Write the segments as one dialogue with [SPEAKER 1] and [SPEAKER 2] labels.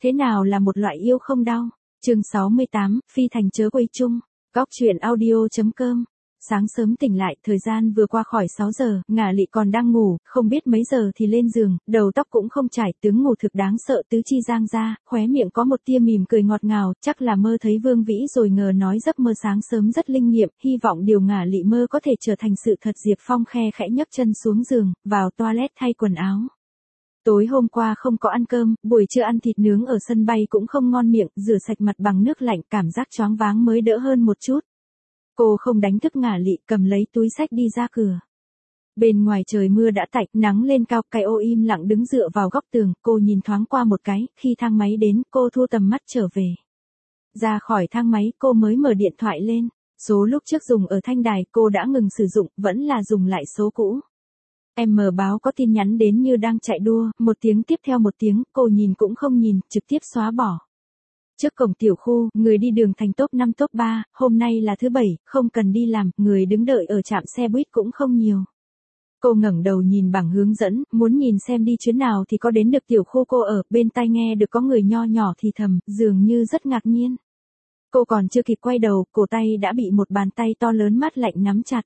[SPEAKER 1] Thế nào là một loại yêu không đau? Chương 68, phi thành chớ quay chung. Góc truyện audio.com. Sáng sớm tỉnh lại, thời gian vừa qua khỏi 6 giờ, Ngả Lị còn đang ngủ, không biết mấy giờ thì lên giường, đầu tóc cũng không chải, tướng ngủ thực đáng sợ, tứ chi giang ra, khóe miệng có một tia mỉm cười ngọt ngào, chắc là mơ thấy Vương Vĩ rồi ngờ nói giấc mơ sáng sớm rất linh nghiệm, hy vọng điều Ngả Lị mơ có thể trở thành sự thật. Diệp Phong khe khẽ nhấc chân xuống giường, vào toilet thay quần áo. Tối hôm qua không có ăn cơm, buổi trưa ăn thịt nướng ở sân bay cũng không ngon miệng, rửa sạch mặt bằng nước lạnh, cảm giác choáng váng mới đỡ hơn một chút. Cô không đánh thức Ngả Lị, cầm lấy túi xách đi ra cửa. Bên ngoài trời mưa đã tạnh, nắng lên cao, cái ô im lặng đứng dựa vào góc tường, cô nhìn thoáng qua một cái, khi thang máy đến, cô thu tầm mắt trở về. Ra khỏi thang máy, cô mới mở điện thoại lên, số lúc trước dùng ở Thanh Đài cô đã ngừng sử dụng, vẫn là dùng lại số cũ. Em mở báo có tin nhắn đến như đang chạy đua, một tiếng tiếp theo một tiếng, cô nhìn cũng không nhìn, trực tiếp xóa bỏ. Trước cổng tiểu khu, người đi đường thành top 5 top 3, hôm nay là thứ Bảy, không cần đi làm, người đứng đợi ở trạm xe buýt cũng không nhiều. Cô ngẩng đầu nhìn bảng hướng dẫn, muốn nhìn xem đi chuyến nào thì có đến được tiểu khu cô ở, bên tai nghe được có người nho nhỏ thì thầm, dường như rất ngạc nhiên. Cô còn chưa kịp quay đầu, cổ tay đã bị một bàn tay to lớn mát lạnh nắm chặt.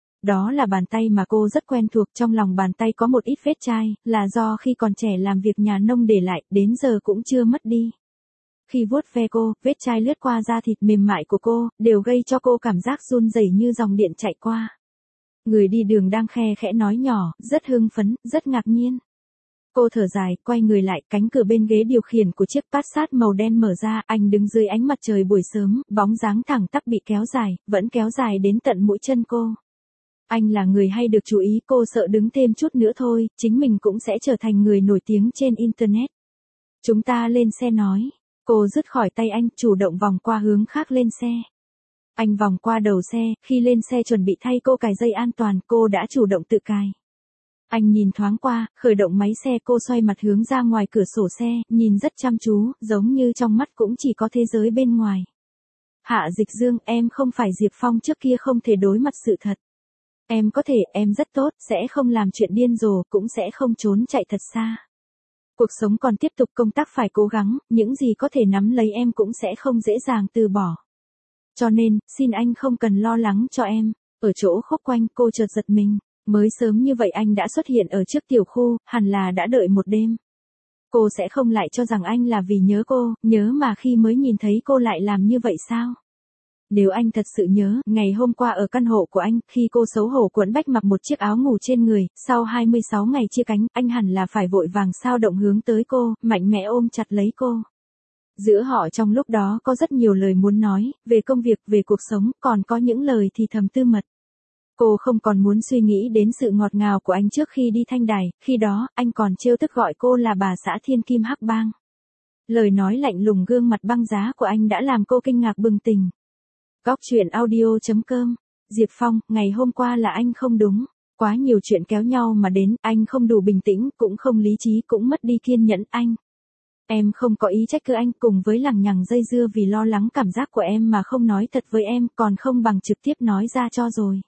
[SPEAKER 1] Đó là bàn tay mà cô rất quen thuộc, trong lòng bàn tay có một ít vết chai, là do khi còn trẻ làm việc nhà nông để lại, đến giờ cũng chưa mất đi. Khi vuốt ve cô, vết chai lướt qua da thịt mềm mại của cô, đều gây cho cô cảm giác run rẩy như dòng điện chạy qua. Người đi đường đang khe khẽ nói nhỏ, rất hưng phấn, rất ngạc nhiên. Cô thở dài, quay người lại, cánh cửa bên ghế điều khiển của chiếc Passat màu đen mở ra, anh đứng dưới ánh mặt trời buổi sớm, bóng dáng thẳng tắp bị kéo dài, vẫn kéo dài đến tận mũi chân cô. Anh là người hay được chú ý, cô sợ đứng thêm chút nữa thôi, chính mình cũng sẽ trở thành người nổi tiếng trên Internet. Chúng ta lên xe nói. Cô dứt khỏi tay anh, chủ động vòng qua hướng khác lên xe. Anh vòng qua đầu xe, khi lên xe chuẩn bị thay cô cài dây an toàn, cô đã chủ động tự cài. Anh nhìn thoáng qua, khởi động máy xe, cô xoay mặt hướng ra ngoài cửa sổ xe, nhìn rất chăm chú, giống như trong mắt cũng chỉ có thế giới bên ngoài. Hạ Dịch Dương, em không phải Diệp Phong trước kia không thể đối mặt sự thật. Em có thể, em rất tốt, sẽ không làm chuyện điên rồ, cũng sẽ không trốn chạy thật xa. Cuộc sống còn tiếp tục, công tác phải cố gắng, những gì có thể nắm lấy em cũng sẽ không dễ dàng từ bỏ. Cho nên, xin anh không cần lo lắng cho em. Ở chỗ khúc quanh, cô chợt giật mình. Mới sớm như vậy anh đã xuất hiện ở trước tiểu khu, hẳn là đã đợi một đêm. Cô sẽ không lại cho rằng anh là vì nhớ cô, nhớ mà khi mới nhìn thấy cô lại làm như vậy sao? Nếu anh thật sự nhớ, ngày hôm qua ở căn hộ của anh, khi cô xấu hổ quấn bách mặc một chiếc áo ngủ trên người, sau 26 ngày chia cánh, anh hẳn là phải vội vàng sao động hướng tới cô, mạnh mẽ ôm chặt lấy cô. Giữa họ trong lúc đó có rất nhiều lời muốn nói, về công việc, về cuộc sống, còn có những lời thì thầm tư mật. Cô không còn muốn suy nghĩ đến sự ngọt ngào của anh trước khi đi Thanh Đài, khi đó, anh còn trêu tức gọi cô là bà xã thiên kim hắc bang. Lời nói lạnh lùng gương mặt băng giá của anh đã làm cô kinh ngạc bừng tỉnh. Góc truyện audio.com. Diệp Phong, ngày hôm qua là anh không đúng. Quá nhiều chuyện kéo nhau mà đến, anh không đủ bình tĩnh, cũng không lý trí, cũng mất đi kiên nhẫn anh. Em không có ý trách cứ anh, cùng với lằng nhằng dây dưa vì lo lắng cảm giác của em mà không nói thật với em, còn không bằng trực tiếp nói ra cho rồi.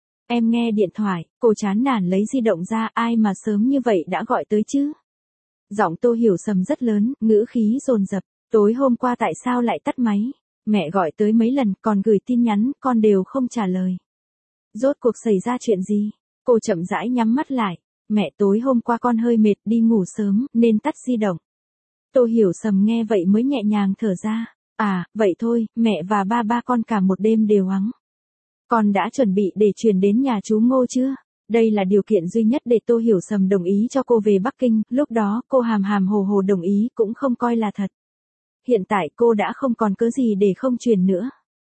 [SPEAKER 1] Em nghe điện thoại, cô chán nản lấy di động ra, ai mà sớm như vậy đã gọi tới chứ? Giọng Tô Hiểu Sầm rất lớn, ngữ khí dồn dập. Tối hôm qua tại sao lại tắt máy? Mẹ gọi tới mấy lần, còn gửi tin nhắn, con đều không trả lời. Rốt cuộc xảy ra chuyện gì? Cô chậm rãi nhắm mắt lại. Mẹ, tối hôm qua con hơi mệt, đi ngủ sớm, nên tắt di động. Tô Hiểu Sầm nghe vậy mới nhẹ nhàng thở ra. À, vậy thôi, mẹ và ba con cả một đêm đều ắng. Con đã chuẩn bị để chuyển đến nhà chú Ngô chưa? Đây là điều kiện duy nhất để Tô Hiểu Sầm đồng ý cho cô về Bắc Kinh, lúc đó cô hàm hàm hồ hồ đồng ý cũng không coi là thật. Hiện tại cô đã không còn cớ gì để không truyền nữa.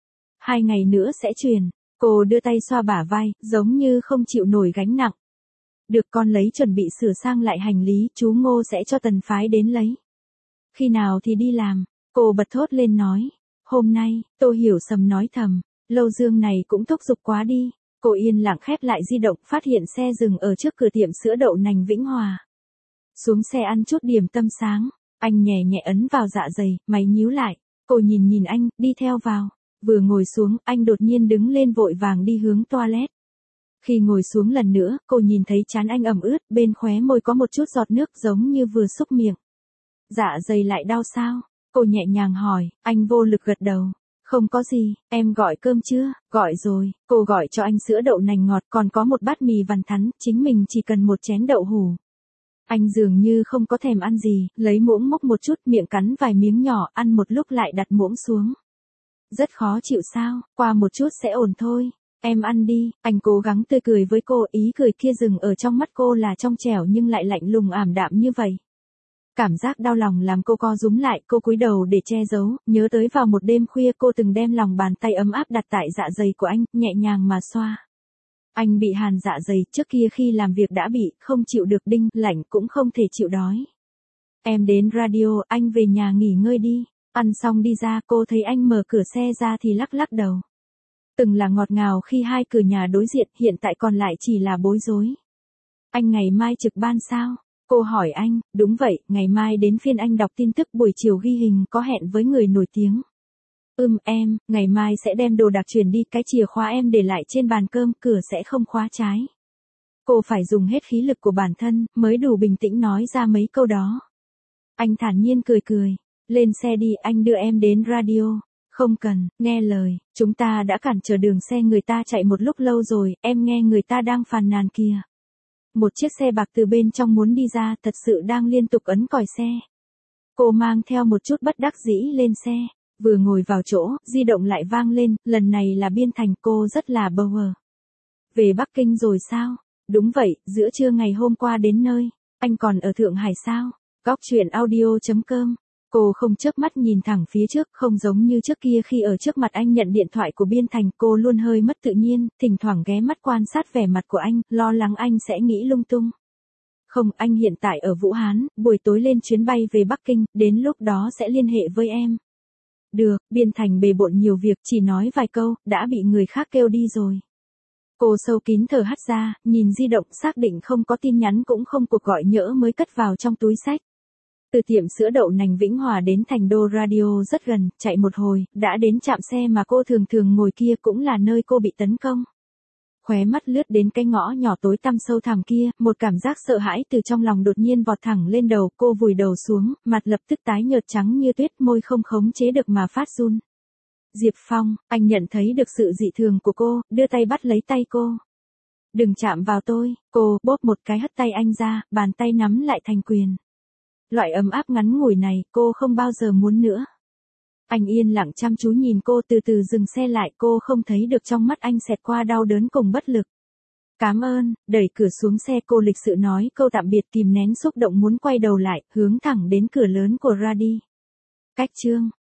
[SPEAKER 1] 2 ngày nữa sẽ truyền. Cô đưa tay xoa bả vai, giống như không chịu nổi gánh nặng. Được, con lấy chuẩn bị sửa sang lại hành lý, chú Ngô sẽ cho Tần phái đến lấy. Khi nào thì đi làm? Cô bật thốt lên nói. Hôm nay, Tô Hiểu Sầm nói thầm. Lâu Dương này cũng thúc giục quá đi. Cô yên lặng khép lại di động, phát hiện xe dừng ở trước cửa tiệm sữa đậu nành Vĩnh Hòa. Xuống xe ăn chút điểm tâm sáng. Anh nhẹ nhẹ ấn vào dạ dày, mày nhíu lại. Cô nhìn anh, đi theo vào. Vừa ngồi xuống, anh đột nhiên đứng lên vội vàng đi hướng toilet. Khi ngồi xuống lần nữa, cô nhìn thấy trán anh ẩm ướt, bên khóe môi có một chút giọt nước giống như vừa xúc miệng. Dạ dày lại đau sao? Cô nhẹ nhàng hỏi, anh vô lực gật đầu. Không có gì, em gọi cơm chưa? Gọi rồi, cô gọi cho anh sữa đậu nành ngọt còn có một bát mì vằn thắn, chính mình chỉ cần một chén đậu hủ. Anh dường như không có thèm ăn gì, lấy muỗng múc một chút miệng cắn vài miếng nhỏ, ăn một lúc lại đặt muỗng xuống. Rất khó chịu sao, qua một chút sẽ ổn thôi. Em ăn đi, anh cố gắng tươi cười với cô, ý cười kia dừng ở trong mắt cô là trong trẻo nhưng lại lạnh lùng ảm đạm như vậy. Cảm giác đau lòng làm cô co rúm lại, cô cúi đầu để che giấu, nhớ tới vào một đêm khuya cô từng đem lòng bàn tay ấm áp đặt tại dạ dày của anh, nhẹ nhàng mà xoa. Anh bị hàn dạ dày, trước kia khi làm việc đã bị, không chịu được đinh, lạnh cũng không thể chịu đói. Em đến radio, anh về nhà nghỉ ngơi đi. Ăn xong đi ra, cô thấy anh mở cửa xe ra thì lắc lắc đầu. Từng là ngọt ngào khi hai cửa nhà đối diện, hiện tại còn lại chỉ là bối rối. Anh ngày mai trực ban sao? Cô hỏi anh, đúng vậy, ngày mai đến phiên anh đọc tin tức buổi chiều ghi hình có hẹn với người nổi tiếng. Em, ngày mai sẽ đem đồ đạc chuyển đi, cái chìa khóa em để lại trên bàn cơm, cửa sẽ không khóa trái. Cô phải dùng hết khí lực của bản thân, mới đủ bình tĩnh nói ra mấy câu đó. Anh thản nhiên cười cười, lên xe đi, anh đưa em đến radio. Không cần, nghe lời, chúng ta đã cản trở đường xe người ta chạy một lúc lâu rồi, em nghe người ta đang phàn nàn kìa. Một chiếc xe bạc từ bên trong muốn đi ra, thật sự đang liên tục ấn còi xe. Cô mang theo một chút bất đắc dĩ lên xe, vừa ngồi vào chỗ, di động lại vang lên, lần này là Biên Thành, cô rất là bơ vơ. Về Bắc Kinh rồi sao? Đúng vậy, giữa trưa ngày hôm qua đến nơi, anh còn ở Thượng Hải sao? Góc chuyện audio.com. Cô không chớp mắt nhìn thẳng phía trước, không giống như trước kia khi ở trước mặt anh nhận điện thoại của Biên Thành, cô luôn hơi mất tự nhiên, thỉnh thoảng ghé mắt quan sát vẻ mặt của anh, lo lắng anh sẽ nghĩ lung tung. Không, anh hiện tại ở Vũ Hán, buổi tối lên chuyến bay về Bắc Kinh, đến lúc đó sẽ liên hệ với em. Được, Biên Thành bề bộn nhiều việc, chỉ nói vài câu, đã bị người khác kêu đi rồi. Cô sâu kín thở hắt ra, nhìn di động xác định không có tin nhắn cũng không cuộc gọi nhỡ mới cất vào trong túi xách. Từ tiệm sữa đậu nành Vĩnh Hòa đến thành đô radio rất gần, chạy một hồi, đã đến trạm xe mà cô thường thường ngồi kia, cũng là nơi cô bị tấn công. Khóe mắt lướt đến cái ngõ nhỏ tối tăm sâu thẳm kia, một cảm giác sợ hãi từ trong lòng đột nhiên vọt thẳng lên đầu, cô vùi đầu xuống, mặt lập tức tái nhợt trắng như tuyết, môi không khống chế được mà phát run. Diệp Phong, anh nhận thấy được sự dị thường của cô, đưa tay bắt lấy tay cô. Đừng chạm vào tôi, cô bóp một cái hất tay anh ra, bàn tay nắm lại thành quyền. Loại ấm áp ngắn ngủi này, cô không bao giờ muốn nữa. Anh yên lặng chăm chú nhìn cô, từ từ dừng xe lại, cô không thấy được trong mắt anh xẹt qua đau đớn cùng bất lực. Cảm ơn, đẩy cửa xuống xe, cô lịch sự nói câu tạm biệt, kìm nén xúc động muốn quay đầu lại, hướng thẳng đến cửa lớn của Radi. Cách chương